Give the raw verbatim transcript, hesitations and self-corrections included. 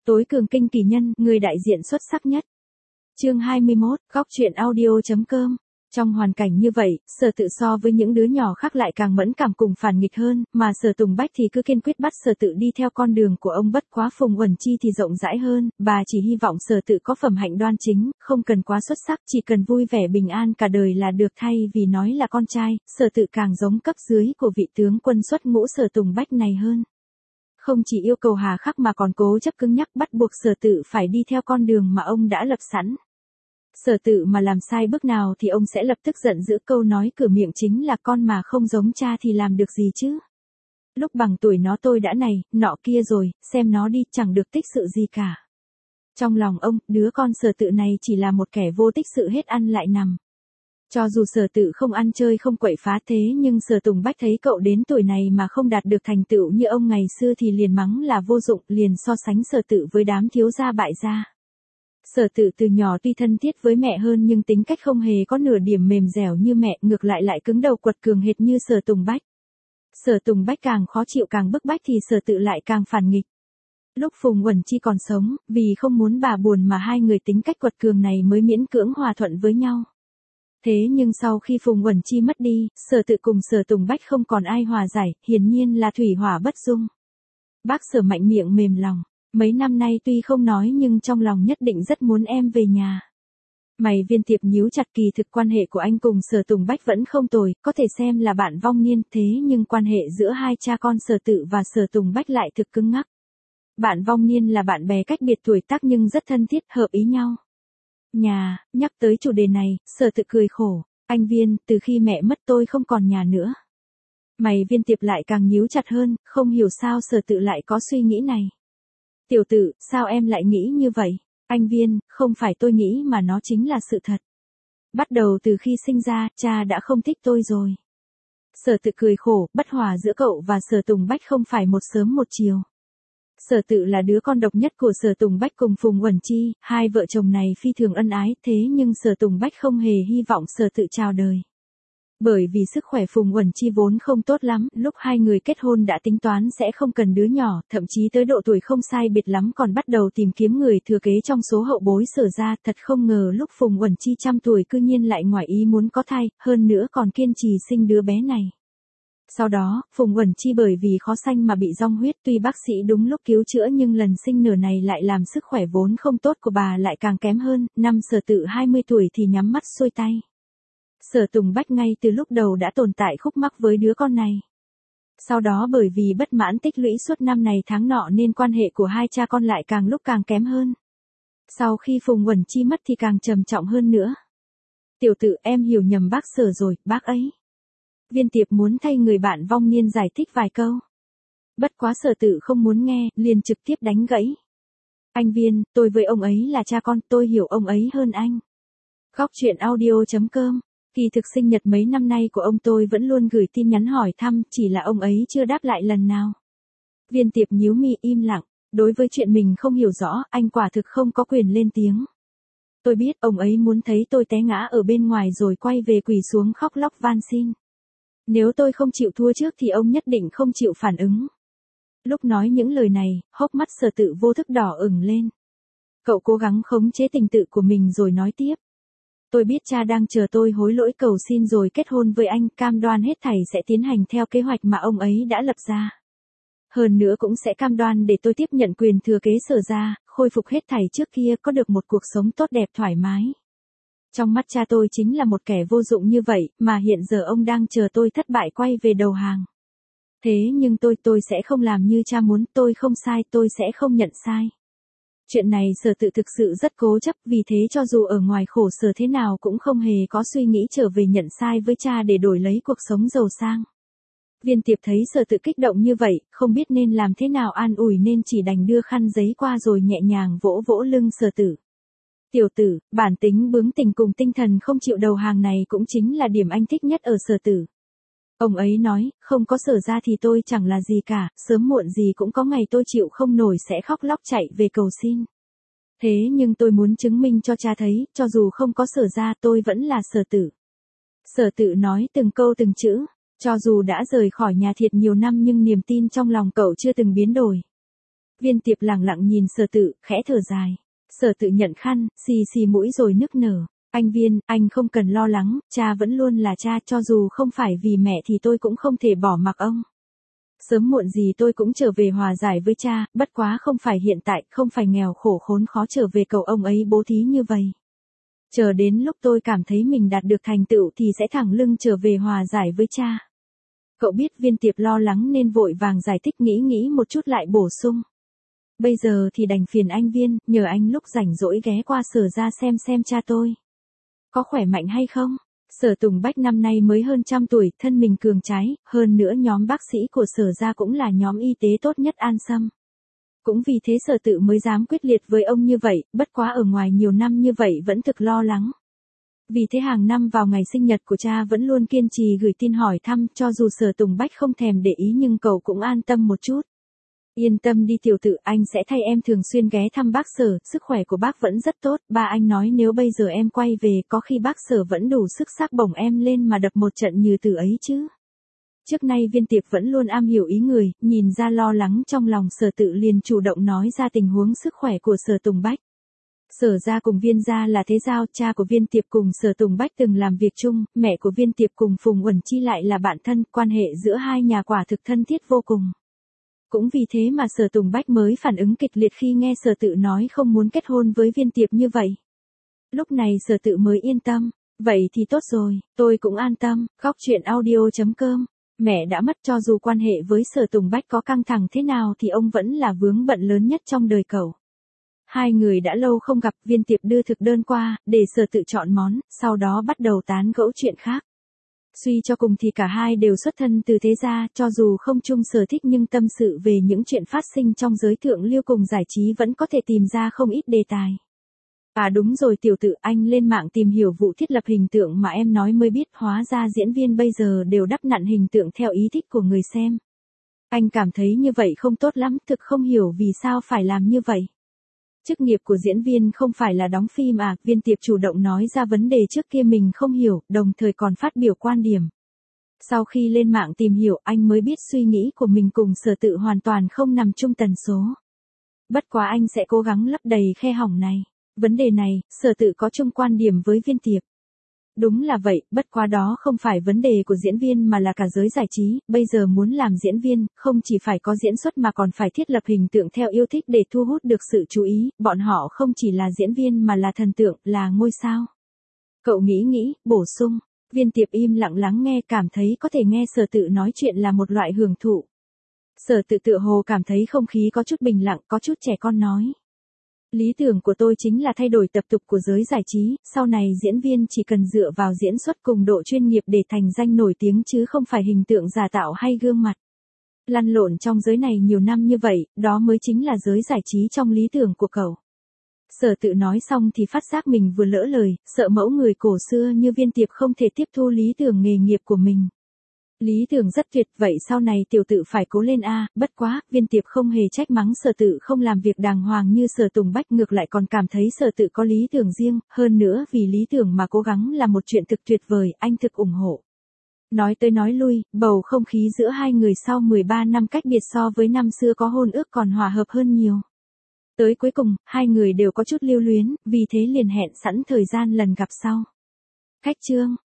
Tối cường kinh kỳ nhân, người đại diện xuất sắc nhất. Chương hai mươi mốt, góc truyện audio.com. Trong hoàn cảnh như vậy, Sở Tự so với những đứa nhỏ khác lại càng mẫn cảm cùng phản nghịch hơn, mà Sở Tùng Bách thì cứ kiên quyết bắt Sở Tự đi theo con đường của ông. Bất quá Phùng Uẩn Chi thì rộng rãi hơn, bà chỉ hy vọng Sở Tự có phẩm hạnh đoan chính, không cần quá xuất sắc, chỉ cần vui vẻ bình an cả đời là được. Thay vì nói là con trai, Sở Tự càng giống cấp dưới của vị tướng quân xuất ngũ Sở Tùng Bách này hơn. Không chỉ yêu cầu hà khắc mà còn cố chấp cứng nhắc bắt buộc Sở Tự phải đi theo con đường mà ông đã lập sẵn. Sở Tự mà làm sai bước nào thì ông sẽ lập tức giận dữ, câu nói cửa miệng chính là con mà không giống cha thì làm được gì chứ. Lúc bằng tuổi nó tôi đã này, nọ kia rồi, xem nó đi, chẳng được tích sự gì cả. Trong lòng ông, đứa con Sở Tự này chỉ là một kẻ vô tích sự hết ăn lại nằm. Cho dù Sở Tự không ăn chơi không quậy phá thế nhưng Sở Tùng Bách thấy cậu đến tuổi này mà không đạt được thành tựu như ông ngày xưa thì liền mắng là vô dụng, liền so sánh Sở Tự với đám thiếu gia bại gia. Sở Tự từ nhỏ tuy thân thiết với mẹ hơn nhưng tính cách không hề có nửa điểm mềm dẻo như mẹ, ngược lại lại cứng đầu quật cường hệt như Sở Tùng Bách. Sở Tùng Bách càng khó chịu càng bức bách thì Sở Tự lại càng phản nghịch. Lúc Phùng Uẩn Chi còn sống, vì không muốn bà buồn mà hai người tính cách quật cường này mới miễn cưỡng hòa thuận với nhau. Thế nhưng sau khi Phùng Uẩn Chi mất đi, Sở Tự cùng Sở Tùng Bách không còn ai hòa giải, hiển nhiên là thủy hỏa bất dung. Bác Sở mạnh miệng mềm lòng. Mấy năm nay tuy không nói nhưng trong lòng nhất định rất muốn em về nhà. Mày Viên Tiệp nhíu chặt, kỳ thực quan hệ của anh cùng Sở Tùng Bách vẫn không tồi, có thể xem là bạn vong niên, thế nhưng quan hệ giữa hai cha con Sở Tự và Sở Tùng Bách lại thực cứng ngắc. Bạn vong niên là bạn bè cách biệt tuổi tác nhưng rất thân thiết, hợp ý nhau. Nhà, nhắc tới chủ đề này, Sở Tự cười khổ, anh Viên, từ khi mẹ mất tôi không còn nhà nữa. Mày Viên Tiệp lại càng nhíu chặt hơn, không hiểu sao Sở Tự lại có suy nghĩ này. Tiểu Tự, sao em lại nghĩ như vậy? Anh Viên, không phải tôi nghĩ mà nó chính là sự thật. Bắt đầu từ khi sinh ra, cha đã không thích tôi rồi. Sở Tự cười khổ, bất hòa giữa cậu và Sở Tùng Bách không phải một sớm một chiều. Sở Tự là đứa con độc nhất của Sở Tùng Bách cùng Phùng Uẩn Chi, hai vợ chồng này phi thường ân ái, thế nhưng Sở Tùng Bách không hề hy vọng Sở Tự chào đời. Bởi vì sức khỏe Phùng Uẩn Chi vốn không tốt lắm, lúc hai người kết hôn đã tính toán sẽ không cần đứa nhỏ, thậm chí tới độ tuổi không sai biệt lắm còn bắt đầu tìm kiếm người thừa kế trong số hậu bối Sở gia, thật không ngờ lúc Phùng Uẩn Chi trăm tuổi cư nhiên lại ngoài ý muốn có thai, hơn nữa còn kiên trì sinh đứa bé này. Sau đó, Phùng Uẩn Chi bởi vì khó sanh mà bị dong huyết, tuy bác sĩ đúng lúc cứu chữa nhưng lần sinh nở này lại làm sức khỏe vốn không tốt của bà lại càng kém hơn, năm Sở Tự hai mươi tuổi thì nhắm mắt xuôi tay. Sở Tùng Bách ngay từ lúc đầu đã tồn tại khúc mắc với đứa con này. Sau đó bởi vì bất mãn tích lũy suốt năm này tháng nọ nên quan hệ của hai cha con lại càng lúc càng kém hơn. Sau khi Phùng Uẩn Chi mất thì càng trầm trọng hơn nữa. Tiểu Tự, em hiểu nhầm bác Sở rồi, bác ấy. Viên Tiệp muốn thay người bạn vong niên giải thích vài câu. Bất quá Sở Tự không muốn nghe, liền trực tiếp đánh gãy. Anh Viên, tôi với ông ấy là cha con, tôi hiểu ông ấy hơn anh. Góc truyện audio.com. Kỳ thực sinh nhật mấy năm nay của ông tôi vẫn luôn gửi tin nhắn hỏi thăm, chỉ là ông ấy chưa đáp lại lần nào. Viên Tiệp nhíu mi im lặng, đối với chuyện mình không hiểu rõ, anh quả thực không có quyền lên tiếng. Tôi biết ông ấy muốn thấy tôi té ngã ở bên ngoài rồi quay về quỳ xuống khóc lóc van xin. Nếu tôi không chịu thua trước thì ông nhất định không chịu phản ứng. Lúc nói những lời này, hốc mắt Sở Tự vô thức đỏ ửng lên. Cậu cố gắng khống chế tình tự của mình rồi nói tiếp. Tôi biết cha đang chờ tôi hối lỗi cầu xin rồi kết hôn với anh, cam đoan hết thảy sẽ tiến hành theo kế hoạch mà ông ấy đã lập ra. Hơn nữa cũng sẽ cam đoan để tôi tiếp nhận quyền thừa kế Sở gia, khôi phục hết thảy trước kia, có được một cuộc sống tốt đẹp thoải mái. Trong mắt cha tôi chính là một kẻ vô dụng như vậy, mà hiện giờ ông đang chờ tôi thất bại quay về đầu hàng. Thế nhưng tôi, tôi sẽ không làm như cha muốn, tôi không sai, tôi sẽ không nhận sai. Chuyện này Sở Tự thực sự rất cố chấp, vì thế cho dù ở ngoài khổ sở thế nào cũng không hề có suy nghĩ trở về nhận sai với cha để đổi lấy cuộc sống giàu sang. Viên Tiệp thấy Sở Tự kích động như vậy, không biết nên làm thế nào an ủi nên chỉ đành đưa khăn giấy qua rồi nhẹ nhàng vỗ vỗ lưng Sở Tự. Tiểu Tử, bản tính bướng tình cùng tinh thần không chịu đầu hàng này cũng chính là điểm anh thích nhất ở Sở Tự. Ông ấy nói, không có Sở gia thì tôi chẳng là gì cả, sớm muộn gì cũng có ngày tôi chịu không nổi sẽ khóc lóc chạy về cầu xin. Thế nhưng tôi muốn chứng minh cho cha thấy, cho dù không có Sở gia tôi vẫn là Sở Tự. Sở Tự nói từng câu từng chữ, cho dù đã rời khỏi nhà thiệt nhiều năm nhưng niềm tin trong lòng cậu chưa từng biến đổi. Viên Tiệp lẳng lặng nhìn Sở Tự, khẽ thở dài. Sở Tự nhận khăn, xì xì mũi rồi nức nở. Anh Viên, anh không cần lo lắng, cha vẫn luôn là cha, cho dù không phải vì mẹ thì tôi cũng không thể bỏ mặc ông. Sớm muộn gì tôi cũng trở về hòa giải với cha, bất quá không phải hiện tại, không phải nghèo khổ khốn khó trở về cầu ông ấy bố thí như vậy. Chờ đến lúc tôi cảm thấy mình đạt được thành tựu thì sẽ thẳng lưng trở về hòa giải với cha. Cậu biết Viên Tiệp lo lắng nên vội vàng giải thích, nghĩ nghĩ một chút lại bổ sung. Bây giờ thì đành phiền anh Viên, nhờ anh lúc rảnh rỗi ghé qua Sở ra xem xem cha tôi có khỏe mạnh hay không. Sở Tùng Bách năm nay mới hơn trăm tuổi, thân mình cường tráng, hơn nữa nhóm bác sĩ của Sở ra cũng là nhóm y tế tốt nhất An Sâm. Cũng vì thế Sở Tự mới dám quyết liệt với ông như vậy, bất quá ở ngoài nhiều năm như vậy vẫn thực lo lắng. Vì thế hàng năm vào ngày sinh nhật của cha vẫn luôn kiên trì gửi tin hỏi thăm, cho dù Sở Tùng Bách không thèm để ý nhưng cậu cũng an tâm một chút. Yên tâm đi tiểu Tự, anh sẽ thay em thường xuyên ghé thăm bác Sở, sức khỏe của bác vẫn rất tốt, ba anh nói nếu bây giờ em quay về có khi bác Sở vẫn đủ sức sắc bổng em lên mà đập một trận như từ ấy chứ. Trước nay Viên Tiệp vẫn luôn am hiểu ý người, nhìn ra lo lắng trong lòng Sở Tự liền chủ động nói ra tình huống sức khỏe của Sở Tùng Bách. Sở ra cùng Viên gia là thế giao, cha của Viên Tiệp cùng Sở Tùng Bách từng làm việc chung, mẹ của Viên Tiệp cùng Phùng Uẩn Chi lại là bạn thân, quan hệ giữa hai nhà quả thực thân thiết vô cùng. Cũng vì thế mà Sở Tùng Bách mới phản ứng kịch liệt khi nghe Sở Tự nói không muốn kết hôn với Viên Tiệp như vậy. Lúc này Sở Tự mới yên tâm, vậy thì tốt rồi, tôi cũng an tâm. Góc truyện audio chấm com. Mẹ đã mất, cho dù quan hệ với Sở Tùng Bách có căng thẳng thế nào thì ông vẫn là vướng bận lớn nhất trong đời cậu. Hai người đã lâu không gặp, Viên Tiệp đưa thực đơn qua, để Sở Tự chọn món, sau đó bắt đầu tán gẫu chuyện khác. Suy cho cùng thì cả hai đều xuất thân từ thế gia, cho dù không chung sở thích nhưng tâm sự về những chuyện phát sinh trong giới thượng lưu cùng giải trí vẫn có thể tìm ra không ít đề tài. À đúng rồi tiểu Tự, anh lên mạng tìm hiểu vụ thiết lập hình tượng mà em nói mới biết, hóa ra diễn viên bây giờ đều đắp nặn hình tượng theo ý thích của người xem. Anh cảm thấy như vậy không tốt lắm, thực không hiểu vì sao phải làm như vậy. Chức nghiệp của diễn viên không phải là đóng phim à, Viên Tiệp chủ động nói ra vấn đề trước kia mình không hiểu, đồng thời còn phát biểu quan điểm. Sau khi lên mạng tìm hiểu anh mới biết suy nghĩ của mình cùng Sở Tự hoàn toàn không nằm chung tần số. Bất quá anh sẽ cố gắng lấp đầy khe hỏng này. Vấn đề này, Sở Tự có chung quan điểm với Viên Tiệp. Đúng là vậy, bất quá đó không phải vấn đề của diễn viên mà là cả giới giải trí, bây giờ muốn làm diễn viên, không chỉ phải có diễn xuất mà còn phải thiết lập hình tượng theo yêu thích để thu hút được sự chú ý, bọn họ không chỉ là diễn viên mà là thần tượng, là ngôi sao. Cậu nghĩ nghĩ, bổ sung, Viên Tiệp im lặng lắng nghe, cảm thấy có thể nghe Sở Tự nói chuyện là một loại hưởng thụ. Sở Tự tựa hồ cảm thấy không khí có chút bình lặng, có chút trẻ con nói. Lý tưởng của tôi chính là thay đổi tập tục của giới giải trí, sau này diễn viên chỉ cần dựa vào diễn xuất cùng độ chuyên nghiệp để thành danh nổi tiếng chứ không phải hình tượng giả tạo hay gương mặt. Lăn lộn trong giới này nhiều năm như vậy, đó mới chính là giới giải trí trong lý tưởng của cậu. Sở Tự nói xong thì phát giác mình vừa lỡ lời, sợ mẫu người cổ xưa như Viên Tiệp không thể tiếp thu lý tưởng nghề nghiệp của mình. Lý tưởng rất tuyệt, vậy sau này tiểu Tự phải cố lên a. Bất quá, Viên Tiệp không hề trách mắng Sở Tự không làm việc đàng hoàng như Sở Tùng Bách, ngược lại còn cảm thấy Sở Tự có lý tưởng riêng, hơn nữa vì lý tưởng mà cố gắng là một chuyện thực tuyệt vời, anh thực ủng hộ. Nói tới nói lui, bầu không khí giữa hai người sau mười ba năm cách biệt so với năm xưa có hôn ước còn hòa hợp hơn nhiều. Tới cuối cùng, hai người đều có chút lưu luyến, vì thế liền hẹn sẵn thời gian lần gặp sau. Khách trương